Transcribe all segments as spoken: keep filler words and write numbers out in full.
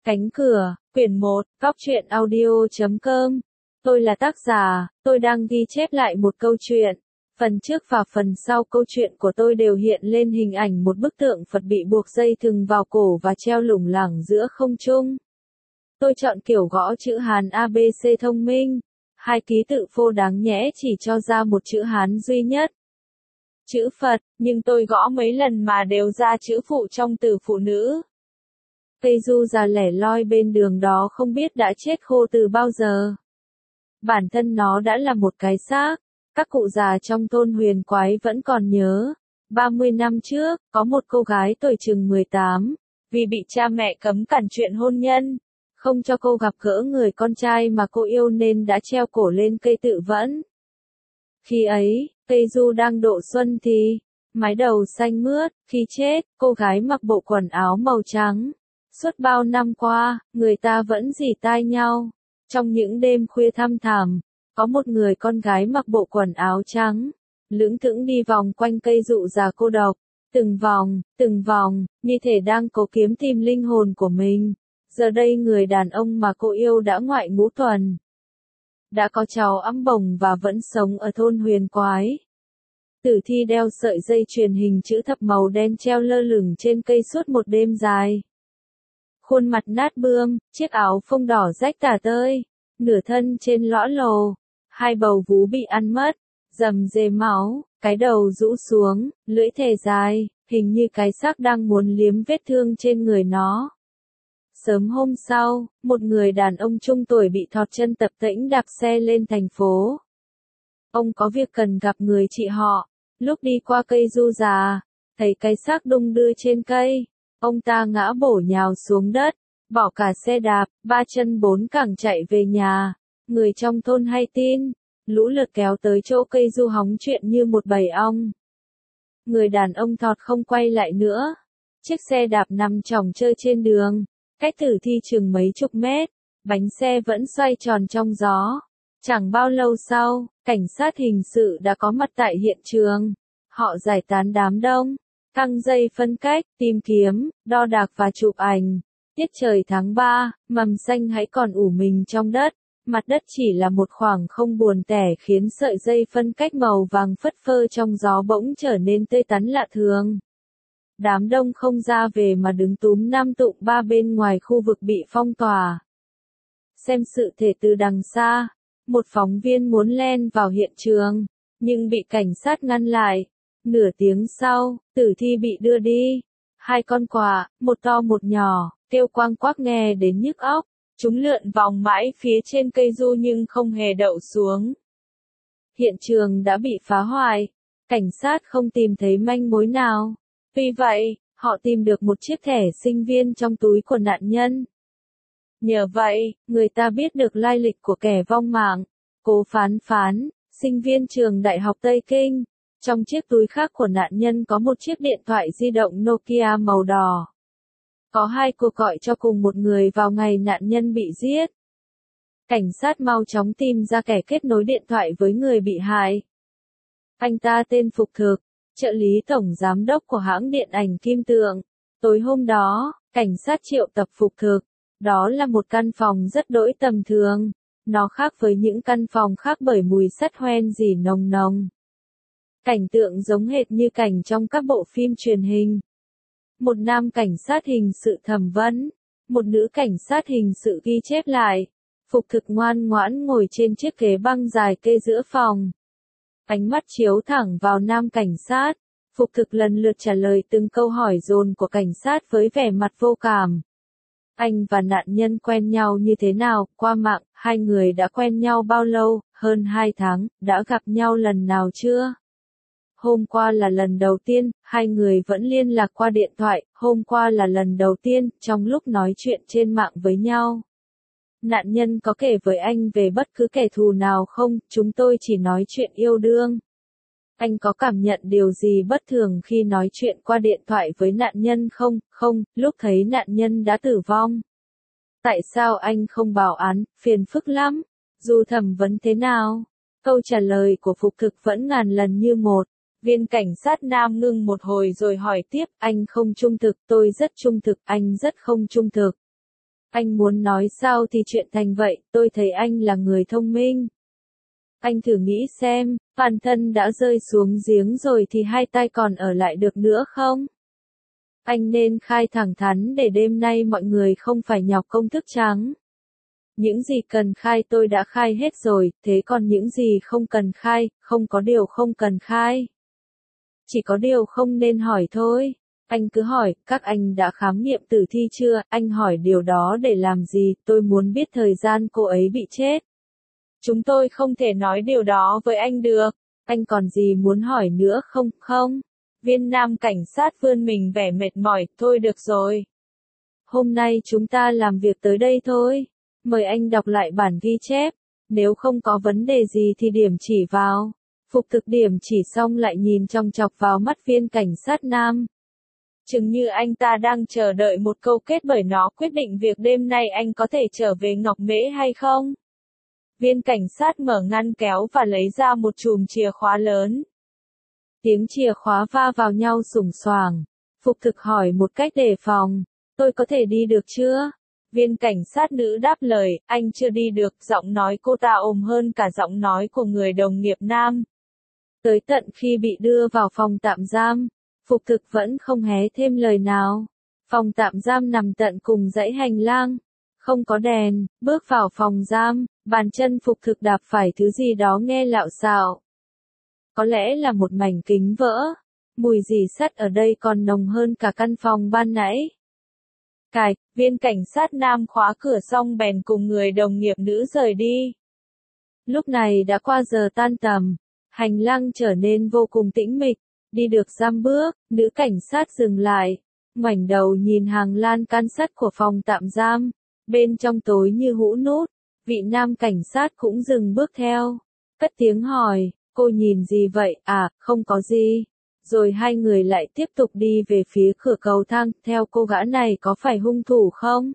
Cánh cửa, quyển một, góc truyện audio chấm com. Tôi là tác giả, tôi đang ghi chép lại một câu chuyện. Phần trước và phần sau câu chuyện của tôi đều hiện lên hình ảnh một bức tượng Phật bị buộc dây thừng vào cổ và treo lủng lẳng giữa không trung. Tôi chọn kiểu gõ chữ Hán a bê xê thông minh. Hai ký tự phô đáng nhẽ chỉ cho ra một chữ Hán duy nhất. Chữ Phật, nhưng tôi gõ mấy lần mà đều ra chữ phụ trong từ phụ nữ. Cây du già lẻ loi bên đường đó không biết đã chết khô từ bao giờ. Bản thân nó đã là một cái xác. Các cụ già trong thôn Huyền Quái vẫn còn nhớ. ba mươi năm trước, có một cô gái tuổi chừng mười tám, vì bị cha mẹ cấm cản chuyện hôn nhân, không cho cô gặp gỡ người con trai mà cô yêu nên đã treo cổ lên cây tự vẫn. Khi ấy, cây du đang độ xuân thì, mái đầu xanh mướt, khi chết, cô gái mặc bộ quần áo màu trắng. Suốt bao năm qua, người ta vẫn rỉ tai nhau. Trong những đêm khuya thăm thẳm, có một người con gái mặc bộ quần áo trắng, lững thững đi vòng quanh cây dụ già cô độc, từng vòng, từng vòng, như thể đang cố kiếm tìm linh hồn của mình. Giờ đây người đàn ông mà cô yêu đã ngoại ngũ tuần, đã có cháu ẵm bồng và vẫn sống ở thôn Huyền Quái. Tử thi đeo sợi dây chuyền hình chữ thập màu đen treo lơ lửng trên cây suốt một đêm dài. Khuôn mặt nát bươm, chiếc áo phông đỏ rách tả tơi, nửa thân trên lõa lồ, hai bầu vú bị ăn mất, rầm rề máu, cái đầu rũ xuống, lưỡi thè dài, hình như cái xác đang muốn liếm vết thương trên người nó. Sớm hôm sau, một người đàn ông trung tuổi bị thọt chân tập tễnh đạp xe lên thành phố. Ông có việc cần gặp người chị họ. Lúc đi qua cây du già, thấy cái xác đung đưa trên cây, ông ta ngã bổ nhào xuống đất, bỏ cả xe đạp, ba chân bốn cẳng chạy về nhà. Người trong thôn hay tin, lũ lượt kéo tới chỗ cây du hóng chuyện như một bầy ong. Người đàn ông thọt không quay lại nữa. Chiếc xe đạp nằm chỏng chơi trên đường, cách tử thi chừng mấy chục mét, bánh xe vẫn xoay tròn trong gió. Chẳng bao lâu sau, cảnh sát hình sự đã có mặt tại hiện trường. Họ giải tán đám đông, căng dây phân cách, tìm kiếm, đo đạc và chụp ảnh. Tiết trời tháng ba, mầm xanh hãy còn ủ mình trong đất. Mặt đất chỉ là một khoảng không buồn tẻ khiến sợi dây phân cách màu vàng phất phơ trong gió bỗng trở nên tươi tắn lạ thường. Đám đông không ra về mà đứng túm năm tụm ba bên ngoài khu vực bị phong tỏa. Xem sự thể từ đằng xa, một phóng viên muốn len vào hiện trường, nhưng bị cảnh sát ngăn lại. Nửa tiếng sau, tử thi bị đưa đi. Hai con quạ, một to một nhỏ, kêu quang quác nghe đến nhức óc. Chúng lượn vòng mãi phía trên cây du nhưng không hề đậu xuống. Hiện trường đã bị phá hoại. Cảnh sát không tìm thấy manh mối nào. Tuy vậy, họ tìm được một chiếc thẻ sinh viên trong túi của nạn nhân. Nhờ vậy, người ta biết được lai lịch của kẻ vong mạng. Cố Phán Phán, sinh viên trường Đại học Tây Kinh. Trong chiếc túi khác của nạn nhân có một chiếc điện thoại di động Nokia màu đỏ. Có hai cuộc gọi cho cùng một người vào ngày nạn nhân bị giết. Cảnh sát mau chóng tìm ra kẻ kết nối điện thoại với người bị hại. Anh ta tên Phục Thực, trợ lý tổng giám đốc của hãng điện ảnh Kim Tượng. Tối hôm đó, cảnh sát triệu tập Phục Thực. Đó là một căn phòng rất đỗi tầm thường. Nó khác với những căn phòng khác bởi mùi sắt hoen rỉ nồng nồng. Cảnh tượng giống hệt như cảnh trong các bộ phim truyền hình. Một nam cảnh sát hình sự thẩm vấn, một nữ cảnh sát hình sự ghi chép lại. Phục Thực ngoan ngoãn ngồi trên chiếc ghế băng dài kê giữa phòng. Ánh mắt chiếu thẳng vào nam cảnh sát. Phục Thực lần lượt trả lời từng câu hỏi dồn của cảnh sát với vẻ mặt vô cảm. Anh và nạn nhân quen nhau như thế nào? Qua mạng, hai người đã quen nhau bao lâu? Hơn hai tháng, đã gặp nhau lần nào chưa? Hôm qua là lần đầu tiên, hai người vẫn liên lạc qua điện thoại. Hôm qua là lần đầu tiên, trong lúc nói chuyện trên mạng với nhau. Nạn nhân có kể với anh về bất cứ kẻ thù nào không? Chúng tôi chỉ nói chuyện yêu đương. Anh có cảm nhận điều gì bất thường khi nói chuyện qua điện thoại với nạn nhân không? Không, lúc thấy nạn nhân đã tử vong. Tại sao anh không báo án? Phiền phức lắm. Dù thẩm vấn thế nào, câu trả lời của Phục Thực vẫn ngàn lần như một. Viên cảnh sát nam ngưng một hồi rồi hỏi tiếp, anh không trung thực, tôi rất trung thực, anh rất không trung thực. Anh muốn nói sao thì chuyện thành vậy, tôi thấy anh là người thông minh. Anh thử nghĩ xem, bản thân đã rơi xuống giếng rồi thì hai tay còn ở lại được nữa không? Anh nên khai thẳng thắn để đêm nay mọi người không phải nhọc công thức trắng. Những gì cần khai tôi đã khai hết rồi, thế còn những gì không cần khai, không có điều không cần khai. Chỉ có điều không nên hỏi thôi. Anh cứ hỏi, các anh đã khám nghiệm tử thi chưa, anh hỏi điều đó để làm gì, tôi muốn biết thời gian cô ấy bị chết. Chúng tôi không thể nói điều đó với anh được. Anh còn gì muốn hỏi nữa không, không? Viên nam cảnh sát vươn mình vẻ mệt mỏi, thôi được rồi. Hôm nay chúng ta làm việc tới đây thôi. Mời anh đọc lại bản ghi chép. Nếu không có vấn đề gì thì điểm chỉ vào. Phục thực điểm chỉ xong lại nhìn chòng chọc vào mắt viên cảnh sát nam. Chừng như anh ta đang chờ đợi một câu kết bởi nó quyết định việc đêm nay anh có thể trở về Ngọc Mễ hay không. Viên cảnh sát mở ngăn kéo và lấy ra một chùm chìa khóa lớn. Tiếng chìa khóa va vào nhau sủng soảng. Phục thực hỏi một cách đề phòng. Tôi có thể đi được chưa? Viên cảnh sát nữ đáp lời, anh chưa đi được, giọng nói cô ta ồm hơn cả giọng nói của người đồng nghiệp nam. Tới tận khi bị đưa vào phòng tạm giam, Phục thực vẫn không hé thêm lời nào. Phòng tạm giam nằm tận cùng dãy hành lang. Không có đèn, bước vào phòng giam, bàn chân Phục thực đạp phải thứ gì đó nghe lạo xạo. Có lẽ là một mảnh kính vỡ. Mùi rỉ sắt ở đây còn nồng hơn cả căn phòng ban nãy. Cài, viên cảnh sát nam khóa cửa xong bèn cùng người đồng nghiệp nữ rời đi. Lúc này đã qua giờ tan tầm. Hành lang trở nên vô cùng tĩnh mịch. Đi được giam bước, nữ cảnh sát dừng lại. Ngoảnh đầu nhìn hàng lan can sắt của phòng tạm giam. Bên trong tối như hũ nút. Vị nam cảnh sát cũng dừng bước theo. Cất tiếng hỏi, cô nhìn gì vậy? À, không có gì. Rồi hai người lại tiếp tục đi về phía cửa cầu thang, theo cô gã này có phải hung thủ không?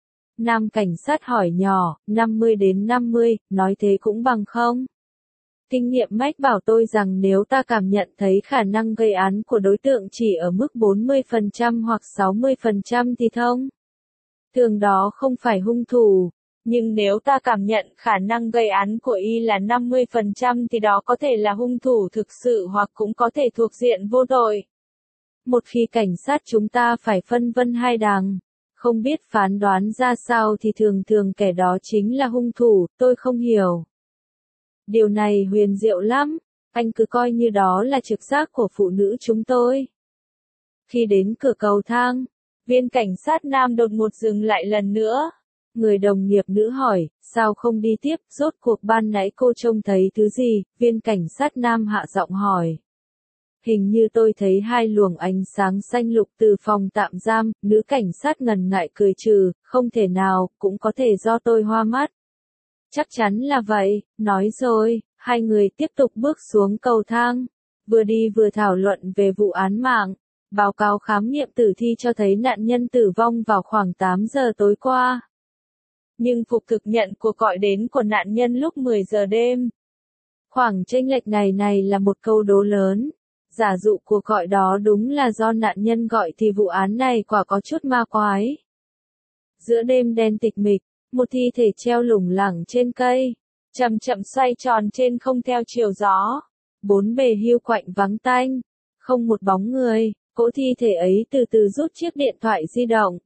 Nam cảnh sát hỏi nhỏ, năm mươi đến năm mươi, nói thế cũng bằng không? Kinh nghiệm mách bảo tôi rằng nếu ta cảm nhận thấy khả năng gây án của đối tượng chỉ ở mức bốn mươi phần trăm hoặc sáu mươi phần trăm thì thông. Thường đó không phải hung thủ. Nhưng nếu ta cảm nhận khả năng gây án của y là năm mươi phần trăm thì đó có thể là hung thủ thực sự hoặc cũng có thể thuộc diện vô tội. Một khi cảnh sát chúng ta phải phân vân hai đằng, không biết phán đoán ra sao thì thường thường kẻ đó chính là hung thủ, tôi không hiểu. Điều này huyền diệu lắm, anh cứ coi như đó là trực giác của phụ nữ chúng tôi. Khi đến cửa cầu thang, viên cảnh sát nam đột ngột dừng lại lần nữa. Người đồng nghiệp nữ hỏi, sao không đi tiếp, rốt cuộc ban nãy cô trông thấy thứ gì, viên cảnh sát nam hạ giọng hỏi. Hình như tôi thấy hai luồng ánh sáng xanh lục từ phòng tạm giam, nữ cảnh sát ngần ngại cười trừ, không thể nào, cũng có thể do tôi hoa mắt. Chắc chắn là vậy, nói rồi, hai người tiếp tục bước xuống cầu thang, vừa đi vừa thảo luận về vụ án mạng. Báo cáo khám nghiệm tử thi cho thấy nạn nhân tử vong vào khoảng tám giờ tối qua. Nhưng Phục thực nhận cuộc gọi đến của nạn nhân lúc mười giờ đêm. Khoảng chênh lệch này này là một câu đố lớn. Giả dụ cuộc gọi đó đúng là do nạn nhân gọi thì vụ án này quả có chút ma quái. Giữa đêm đen tịch mịch, một thi thể treo lủng lẳng trên cây, chậm chậm xoay tròn trên không theo chiều gió. Bốn bề hiu quạnh vắng tanh, không một bóng người, cỗ thi thể ấy từ từ rút chiếc điện thoại di động.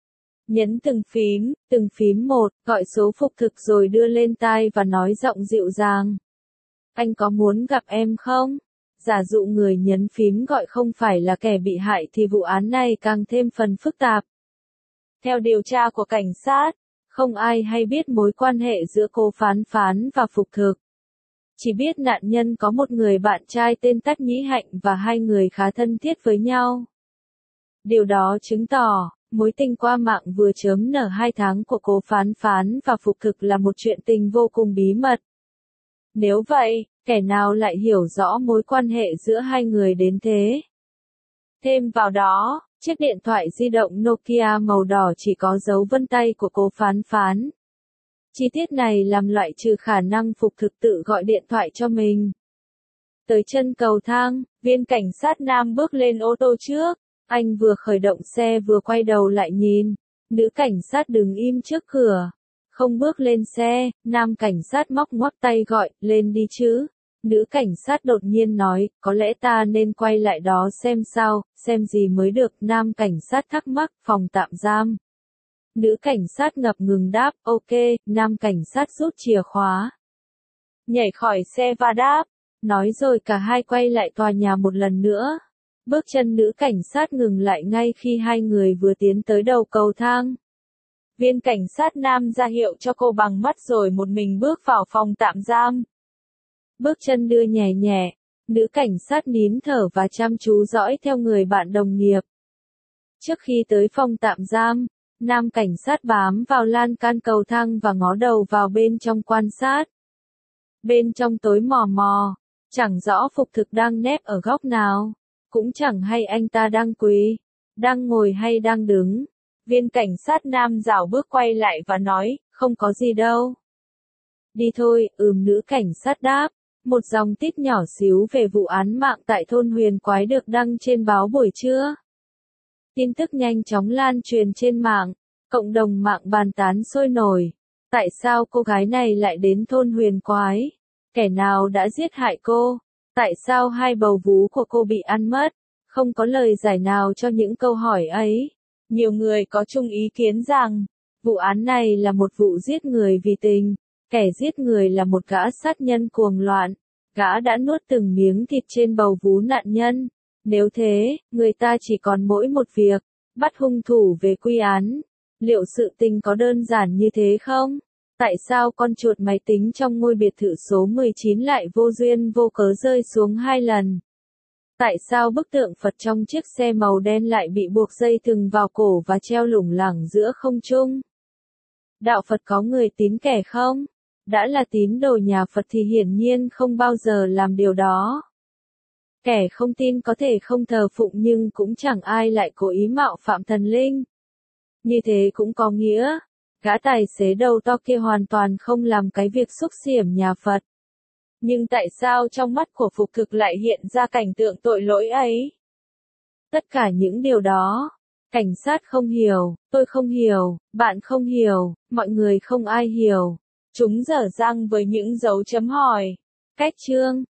Nhấn từng phím, từng phím một, gọi số Phục thực rồi đưa lên tai và nói giọng dịu dàng. Anh có muốn gặp em không? Giả dụ người nhấn phím gọi không phải là kẻ bị hại thì vụ án này càng thêm phần phức tạp. Theo điều tra của cảnh sát, không ai hay biết mối quan hệ giữa cô phán phán và Phục thực. Chỉ biết nạn nhân có một người bạn trai tên Tắc Nhĩ Hạnh và hai người khá thân thiết với nhau. Điều đó chứng tỏ, mối tình qua mạng vừa chớm nở hai tháng của cô phán phán và Phục thực là một chuyện tình vô cùng bí mật. Nếu vậy, kẻ nào lại hiểu rõ mối quan hệ giữa hai người đến thế? Thêm vào đó, chiếc điện thoại di động Nokia màu đỏ chỉ có dấu vân tay của cô phán phán. Chi tiết này làm loại trừ khả năng Phục thực tự gọi điện thoại cho mình. Tới chân cầu thang, viên cảnh sát nam bước lên ô tô trước. Anh vừa khởi động xe vừa quay đầu lại nhìn. Nữ cảnh sát đứng im trước cửa, không bước lên xe, nam cảnh sát móc ngoắc tay gọi, lên đi chứ. Nữ cảnh sát đột nhiên nói, có lẽ ta nên quay lại đó xem sao, xem gì mới được, nam cảnh sát thắc mắc, phòng tạm giam. Nữ cảnh sát ngập ngừng đáp, ok, nam cảnh sát rút chìa khóa. Nhảy khỏi xe và đáp. Nói rồi cả hai quay lại tòa nhà một lần nữa. Bước chân nữ cảnh sát ngừng lại ngay khi hai người vừa tiến tới đầu cầu thang. Viên cảnh sát nam ra hiệu cho cô bằng mắt rồi một mình bước vào phòng tạm giam. Bước chân đưa nhẹ nhẹ, nữ cảnh sát nín thở và chăm chú dõi theo người bạn đồng nghiệp. Trước khi tới phòng tạm giam, nam cảnh sát bám vào lan can cầu thang và ngó đầu vào bên trong quan sát. Bên trong tối mò mò, chẳng rõ Phục Thực đang nép ở góc nào, cũng chẳng hay anh ta đang quỳ, đang ngồi hay đang đứng. Viên cảnh sát nam rảo bước quay lại và nói, không có gì đâu. Đi thôi, ừm nữ cảnh sát đáp. Một dòng tít nhỏ xíu về vụ án mạng tại thôn Huyền Quái được đăng trên báo buổi trưa. Tin tức nhanh chóng lan truyền trên mạng, cộng đồng mạng bàn tán sôi nổi. Tại sao cô gái này lại đến thôn Huyền Quái? Kẻ nào đã giết hại cô? Tại sao hai bầu vú của cô bị ăn mất? Không có lời giải nào cho những câu hỏi ấy. Nhiều người có chung ý kiến rằng, vụ án này là một vụ giết người vì tình. Kẻ giết người là một gã sát nhân cuồng loạn. Gã đã nuốt từng miếng thịt trên bầu vú nạn nhân. Nếu thế, người ta chỉ còn mỗi một việc, bắt hung thủ về quy án. Liệu sự tình có đơn giản như thế không? Tại sao con chuột máy tính trong ngôi biệt thự số mười chín lại vô duyên vô cớ rơi xuống hai lần? Tại sao bức tượng Phật trong chiếc xe màu đen lại bị buộc dây thừng vào cổ và treo lủng lẳng giữa không trung? Đạo Phật có người tín kẻ không? Đã là tín đồ nhà Phật thì hiển nhiên không bao giờ làm điều đó. Kẻ không tin có thể không thờ phụng nhưng cũng chẳng ai lại cố ý mạo phạm thần linh. Như thế cũng có nghĩa, gã tài xế đầu to kia hoàn toàn không làm cái việc xúc xỉm nhà Phật. Nhưng tại sao trong mắt của Phục Thực lại hiện ra cảnh tượng tội lỗi ấy? Tất cả những điều đó, cảnh sát không hiểu, tôi không hiểu, bạn không hiểu, mọi người không ai hiểu. Chúng dở dang với những dấu chấm hỏi. Cách chương